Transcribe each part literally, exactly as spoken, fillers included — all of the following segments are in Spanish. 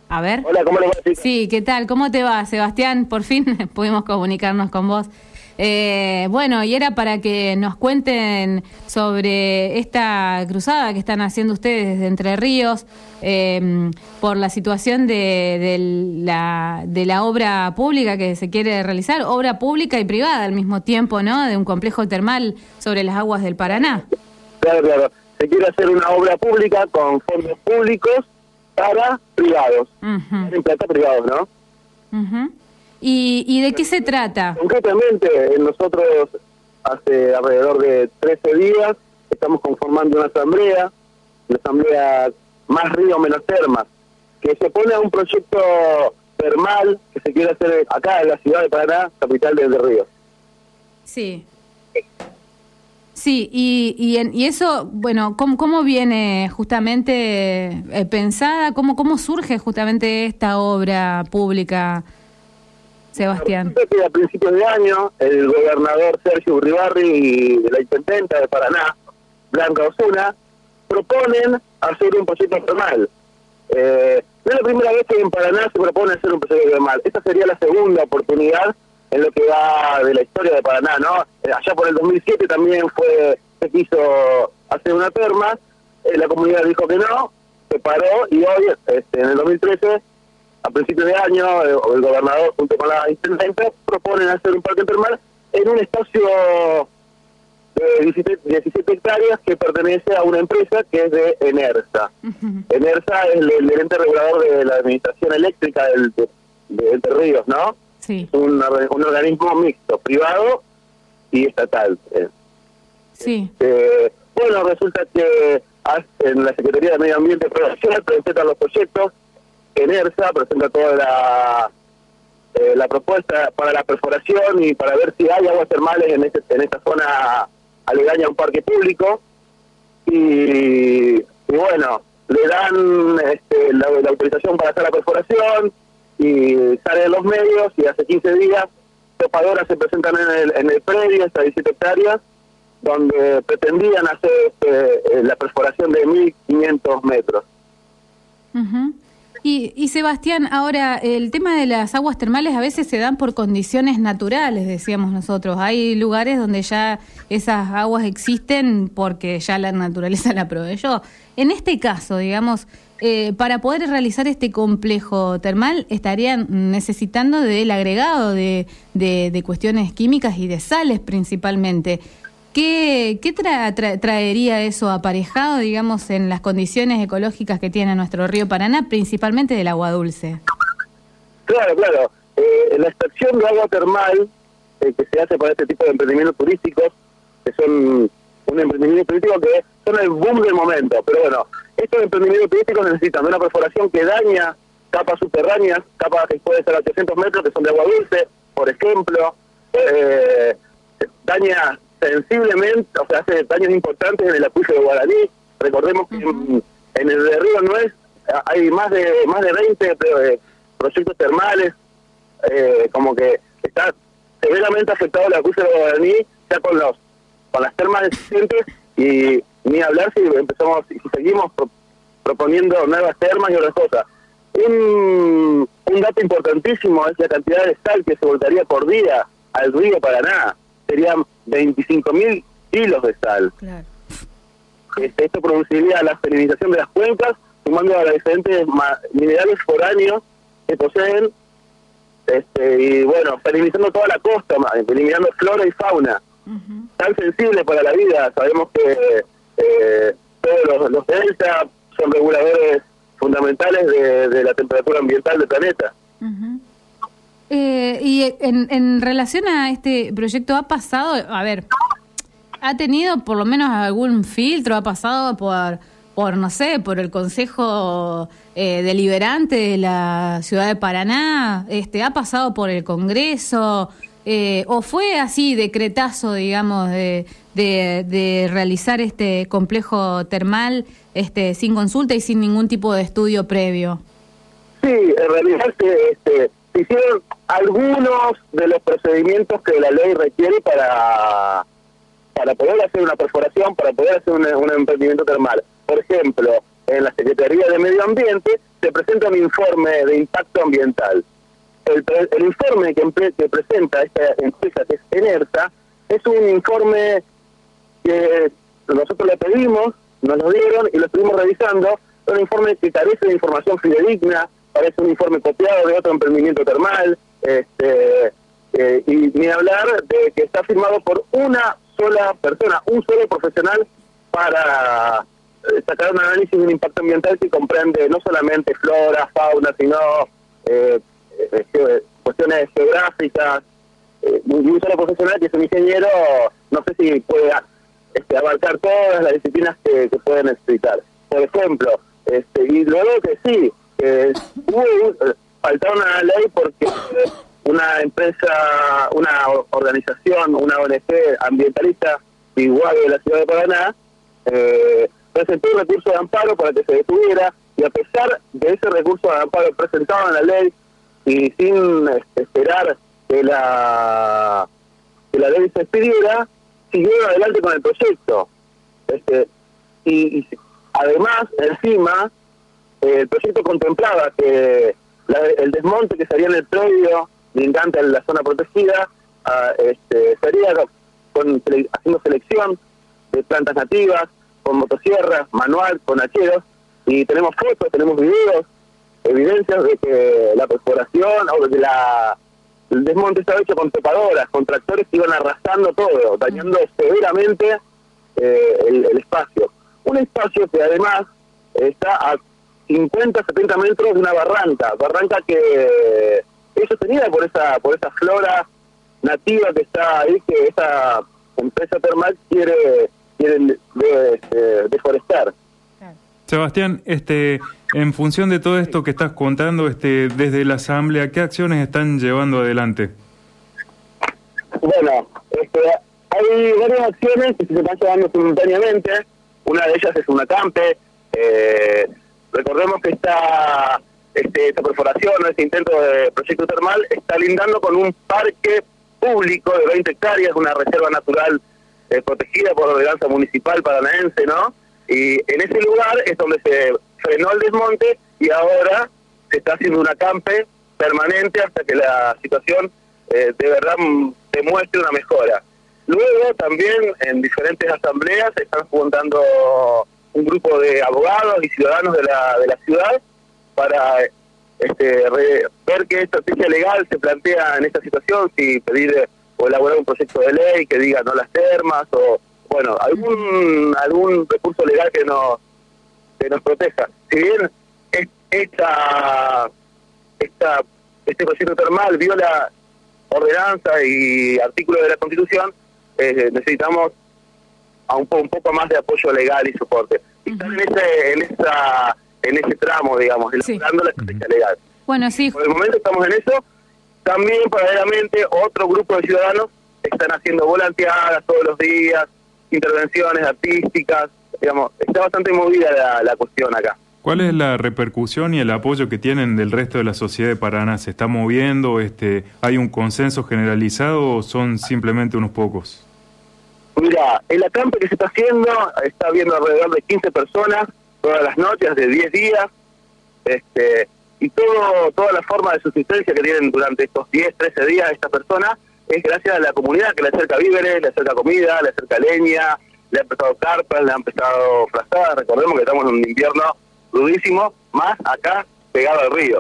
A ver. Hola, ¿cómo le va? Sí, ¿qué tal? ¿Cómo te va, Sebastián? Por fin pudimos comunicarnos con vos. Eh, bueno, y era para que nos cuenten sobre esta cruzada que están haciendo ustedes desde Entre Ríos eh, por la situación de, de, la, de la obra pública que se quiere realizar, obra pública y privada al mismo tiempo, ¿no? De un complejo termal sobre las aguas del Paraná. Claro, claro. Se quiere hacer una obra pública con fondos públicos para privados. Uh-huh. En plata privados, ¿no? Uh-huh. ¿Y, ¿Y de qué se trata? Concretamente, nosotros hace alrededor de trece días estamos conformando una asamblea, una asamblea Más Río Menos Termas, que se pone a un proyecto termal que se quiere hacer acá en la ciudad de Paraná, capital de Entre Ríos. Sí. Sí, y, y, en, y eso, bueno, ¿cómo, cómo viene justamente eh, pensada? ¿Cómo, ¿Cómo surge justamente esta obra pública, Sebastián? Que a principios de año, el gobernador Sergio Uribarri y la intendenta de Paraná, Blanca Osuna, proponen hacer un proyecto termal. Eh, no es la primera vez que en Paraná se propone hacer un proyecto termal. Esta sería la segunda oportunidad en lo que va de la historia de Paraná, ¿no? Eh, allá por el dos mil siete también fue se quiso hacer una terma, eh, la comunidad dijo que no, se paró y hoy, este, en el dos mil trece, a principios de año, eh, el gobernador junto con la intendente proponen hacer un parque termal en un espacio de diecisiete hectáreas que pertenece a una empresa que es de Enersa. Uh-huh. Enersa es el, el ente regulador de la administración eléctrica del, de, de Entre Ríos, ¿no? Sí. Es un, un organismo mixto, privado y estatal. Eh. Sí. Eh, bueno, resulta que en la Secretaría de Medio Ambiente y Protección presentan los proyectos, Enersa presenta toda la eh, la propuesta para la perforación y para ver si hay aguas termales en, este, en esta zona aledaña a un parque público, y, y bueno, le dan este, la, la autorización para hacer la perforación, y salen los medios, y hace quince días topadoras se presentan en el, en el predio, estas diecisiete hectáreas, donde pretendían hacer este, la perforación de mil quinientos metros. Uh-huh. Y, y Sebastián, ahora, el tema de las aguas termales a veces se dan por condiciones naturales, decíamos nosotros. Hay lugares donde ya esas aguas existen porque ya la naturaleza la proveyó. En este caso, digamos, eh, para poder realizar este complejo termal estarían necesitando del agregado de, de, de cuestiones químicas y de sales principalmente. ¿Qué, qué tra, tra, traería eso aparejado, digamos, en las condiciones ecológicas que tiene nuestro río Paraná, principalmente del agua dulce? Claro, claro. Eh, la extracción de agua termal eh, que se hace para este tipo de emprendimientos turísticos, que son un emprendimiento turístico que son el boom del momento, pero bueno, estos emprendimientos turísticos necesitan de una perforación que daña capas subterráneas, capas que pueden ser a ochocientos metros, que son de agua dulce, por ejemplo, eh, daña sensiblemente, o sea, hace daños importantes en el acuífero de Guaraní. Recordemos que uh-huh. en, en el de Río no es, hay más de más de veinte eh, proyectos termales, eh, como que está severamente afectado el acuífero de Guaraní, ya con los con las termas existentes, y ni hablar si empezamos, si seguimos pro, proponiendo nuevas termas y otras cosas. Un, un dato importantísimo es la cantidad de sal que se volcaría por día al río Paraná. Serían veinticinco mil kilos de sal. Claro. Este, esto produciría la salinización de las cuencas, sumando a los diferentes minerales foráneos que poseen, este, y bueno, salinizando toda la costa, eliminando flora y fauna. Uh-huh. Tan sensible para la vida. Sabemos que eh, todos los, los delta son reguladores fundamentales de, de la temperatura ambiental del planeta. Uh-huh. Eh, y en, en relación a este proyecto, ¿ha pasado, a ver, ha tenido por lo menos algún filtro, ha pasado por, por no sé, por el Consejo eh, Deliberante de la Ciudad de Paraná, este, ha pasado por el Congreso, eh, o fue así decretazo, digamos, de, de, de realizar este complejo termal este, sin consulta y sin ningún tipo de estudio previo? Sí, en realidad este, se hicieron algunos de los procedimientos que la ley requiere para para poder hacer una perforación, para poder hacer un, un emprendimiento termal. Por ejemplo, en la Secretaría de Medio Ambiente se presenta un informe de impacto ambiental. El, el informe que, que presenta esta empresa, que es Enersa, es un informe que nosotros le pedimos, nos lo dieron y lo estuvimos revisando. Es un informe que carece de información fidedigna, parece un informe copiado de otro emprendimiento termal, este, eh, y ni hablar de que está firmado por una sola persona, un solo profesional, para eh, sacar un análisis de un impacto ambiental que comprende no solamente flora, fauna, sino eh, eh, cuestiones geográficas. Eh, un solo profesional, que es un ingeniero, no sé si puede este, abarcar todas las disciplinas que, que pueden necesitar. Por ejemplo, este, y luego que sí, eh, hubo, faltaron a la ley porque una empresa, una organización, una O N G ambientalista igual de la ciudad de Paraná, eh, presentó un recurso de amparo para que se detuviera, y a pesar de ese recurso de amparo presentado en la ley y sin este, esperar que la que la ley se expidiera, siguieron adelante con el proyecto. Este, y, y además, encima, eh, el proyecto contemplaba que la, el desmonte que se haría en el predio lindante en la zona protegida, uh, este, se haría con, haciendo selección de plantas nativas, con motosierras, manual, con hacheros, y tenemos fotos, tenemos videos, evidencias de que la perforación o de la el desmonte estaba hecho con trepadoras, con tractores que iban arrasando todo, dañando severamente eh, el, el espacio. Un espacio que además está a cincuenta, setenta metros de una barranca, barranca que es sostenida por esa por esa flora nativa que está ahí, que esa empresa termal quiere, quiere de, de, deforestar. Sebastián, este, en función de todo esto que estás contando, este, desde la Asamblea, ¿qué acciones están llevando adelante? Bueno, este, hay varias acciones que se están llevando simultáneamente. Una de ellas es un acampe. Eh, recordemos que esta, este, esta perforación, este intento de proyecto termal, está lindando con un parque público de veinte hectáreas, una reserva natural eh, protegida por ordenanza municipal paranaense, ¿no? Y en ese lugar es donde se frenó el desmonte y ahora se está haciendo un acampe permanente hasta que la situación eh, de verdad demuestre una mejora. Luego también en diferentes asambleas se están juntando un grupo de abogados y ciudadanos de la de la ciudad para este, re, ver qué estrategia legal se plantea en esta situación, si pedir o elaborar un proyecto de ley que diga no las termas, o bueno, algún algún recurso legal que nos que nos proteja. Si bien es, esta esta este proyecto termal viola ordenanza y artículos de la Constitución, eh, necesitamos a un, po un poco más de apoyo legal y soporte. Y están en ese en esa en ese tramo, digamos, elaborando sí. la estrategia legal. Bueno, sí. Por el momento estamos en eso. También paralelamente otro grupo de ciudadanos están haciendo volanteadas todos los días, intervenciones artísticas, digamos, está bastante movida la, la cuestión acá. ¿Cuál es la repercusión y el apoyo que tienen del resto de la sociedad de Paraná? ¿Se está moviendo? Este, ¿hay un consenso generalizado o son simplemente unos pocos? Mira, el acampe que se está haciendo, está viendo alrededor de quince personas todas las noches, de diez días, este y todo toda la forma de subsistencia que tienen durante estos diez, trece días estas personas es gracias a la comunidad que le acerca víveres, le acerca comida, le acerca leña, le han prestado carpas, le han prestado frazadas. Recordemos que estamos en un invierno rudísimo, más acá pegado al río.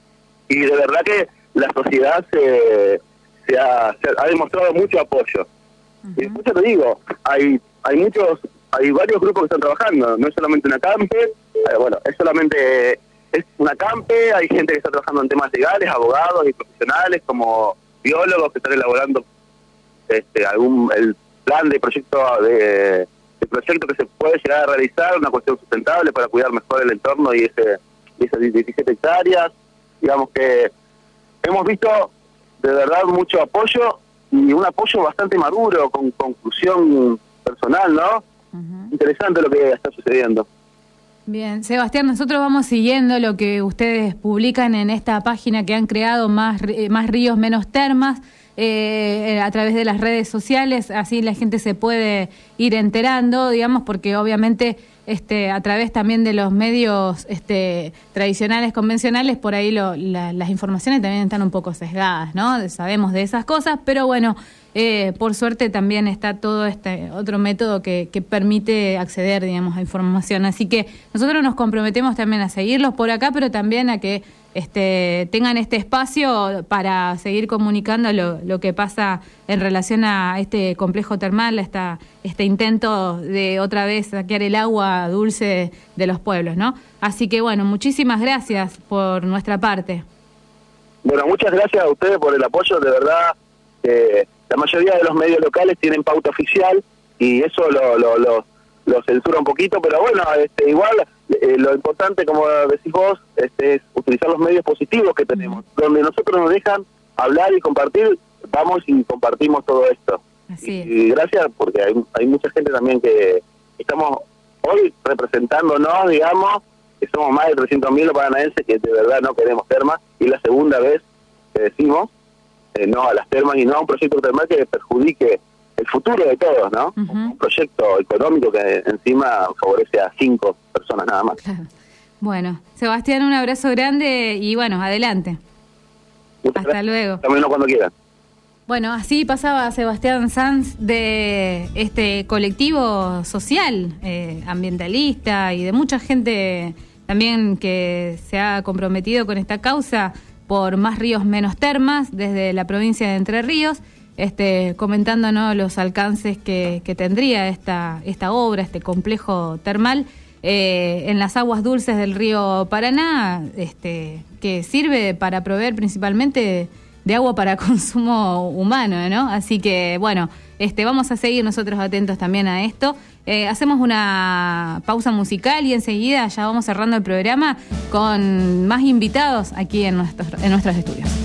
Y de verdad que la sociedad se, se, ha, se ha demostrado mucho apoyo. Uh-huh. Y después te digo, hay hay muchos, hay varios grupos que están trabajando, no es solamente un acampe, eh, bueno, es solamente es un acampe, hay gente que está trabajando en temas legales, abogados y profesionales como biólogos que están elaborando este algún el plan de proyecto de, de proyecto que se puede llegar a realizar, una cuestión sustentable para cuidar mejor el entorno y ese y esas diecisiete hectáreas. Digamos que hemos visto de verdad mucho apoyo y un apoyo bastante maduro, con conclusión personal, ¿no? Uh-huh. Interesante lo que está sucediendo. Bien, Sebastián, nosotros vamos siguiendo lo que ustedes publican en esta página que han creado, Más, más Ríos, Menos Termas, eh, a través de las redes sociales, así la gente se puede ir enterando, digamos, porque obviamente este, a través también de los medios este, tradicionales, convencionales, por ahí lo, la, las informaciones también están un poco sesgadas, ¿no? Sabemos de esas cosas, pero bueno, eh, por suerte también está todo este otro método que, que permite acceder, digamos, a información. Así que nosotros nos comprometemos también a seguirlos por acá, pero también a que este, tengan este espacio para seguir comunicando lo, lo que pasa en relación a este complejo termal, a esta, este intento de otra vez saquear el agua dulce de los pueblos, ¿no? Así que bueno, muchísimas gracias por nuestra parte. Bueno, muchas gracias a ustedes por el apoyo, de verdad. Eh, la mayoría de los medios locales tienen pauta oficial y eso lo, lo, lo, lo censura un poquito, pero bueno, este, igual eh, lo importante, como decís vos, este, es utilizar los medios positivos que tenemos, donde nosotros nos dejan hablar y compartir, vamos y compartimos todo esto. Así es. Y, y gracias, porque hay, hay mucha gente también que estamos hoy representándonos, digamos, que somos más de trescientos mil los paranaenses que de verdad no queremos termas, y es la segunda vez que decimos eh, no a las termas y no a un proyecto termal que perjudique el futuro de todos, ¿no? Uh-huh. Un proyecto económico que encima favorece a cinco personas nada más. Claro. Bueno, Sebastián, un abrazo grande y bueno, adelante. Muchas Hasta gracias. luego. También cuando quieran. Bueno, así pasaba Sebastián Sanz de este colectivo social, eh, ambientalista y de mucha gente también que se ha comprometido con esta causa por Más Ríos Menos Termas desde la provincia de Entre Ríos, este, comentándonos los alcances que, que tendría esta, esta obra, este complejo termal eh, en las aguas dulces del río Paraná, este, que sirve para proveer principalmente de agua para consumo humano, ¿no? Así que, bueno, este, vamos a seguir nosotros atentos también a esto. Eh, hacemos una pausa musical y enseguida ya vamos cerrando el programa con más invitados aquí en nuestros, en nuestros estudios.